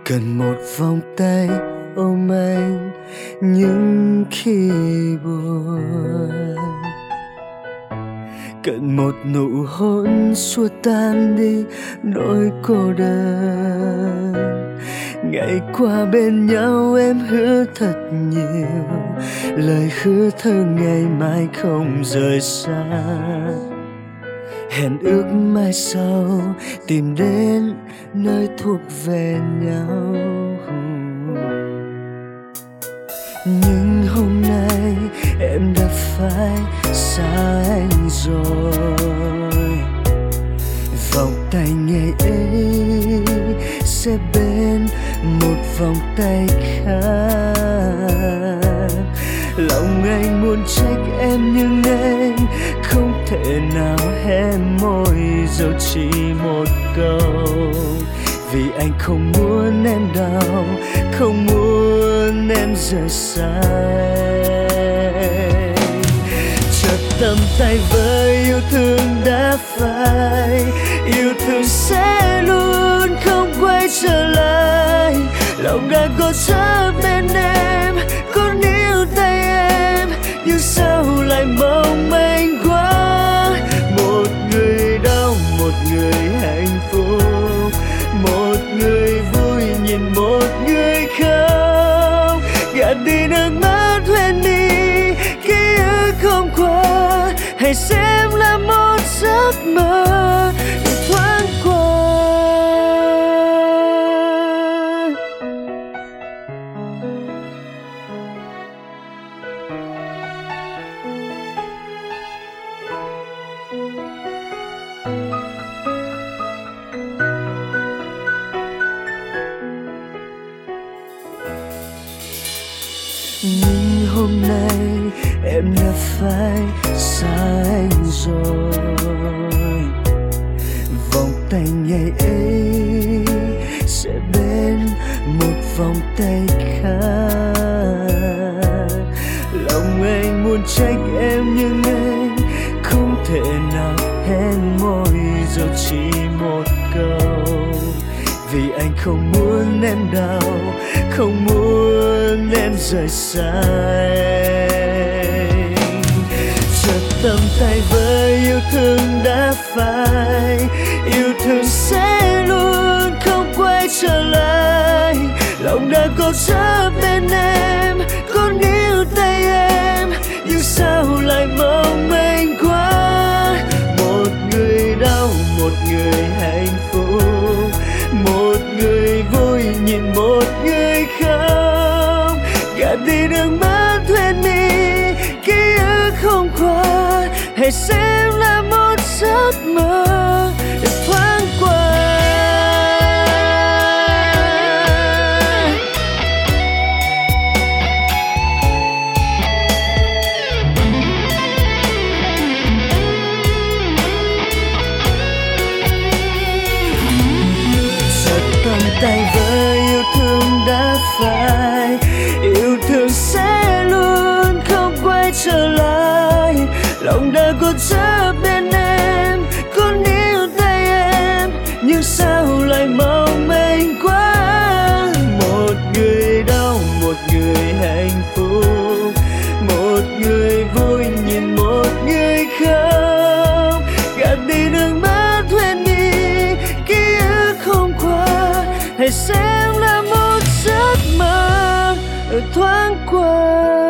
Cần một vòng tay ôm anh những khi buồn, cần một nụ hôn xua tan đi nỗi cô đơn. Ngày qua bên nhau em hứa thật nhiều, lời hứa thơ ngày mai không rời xa. Hẹn ước mai sau tìm đến nơi thuộc về nhau. Nhưng hôm nay em đã phải xa anh rồi. Vòng tay ngày ấy sẽ bên một vòng tay khác. Lòng anh muốn trách em nhưng anh không thể nào hé môi dẫu chỉ một câu. Vì anh không muốn em đau, không muốn em rời xa. Chợt tầm tay với yêu thương đã phai, yêu thương sẽ luôn không quay trở lại. Lòng đã cố chấp bên em, có níu tay em, nhưng sao lại mong manh quá. Một người đau, một người hạnh phúc, một người vui nhìn một người khóc. Gạt đi nước mắt quên đi ký ức không qua, hãy xem là một giấc mơ để thoáng qua. Nhưng hôm nay em đã phải xa anh rồi. Vòng tay ngày ấy sẽ bên một vòng tay khác. Lòng anh muốn trách em nhưng anh không thể nào hé môi dẫu chỉ một câu. Vì anh không muốn em đau, không muốn em rời xa. Chợt tầm tay với yêu thương đã phai, yêu thương sẽ luôn không quay trở lại. Lòng đã cố chấp bên em, có níu tay em, nhưng sao lại mong manh quá. Một người đau, một người hạnh phúc, một người vui nhìn một người khóc. Gạt đi nước mắt quên đi ký ức không qua, hãy xem là một giấc mơ để thoáng qua. Tầm tay với yêu thương đã phai, yêu thương sẽ luôn không quay trở lại. Lòng đã cố chấp bên em, có níu tay em, nhưng sao lại mong manh quá. Một người đau, một người hạnh phúc, một người vui nhìn một người khóc. Gạt đi nước mắt quên đi ký ức không qua, hãy xem là một giấc mơ thoáng qua.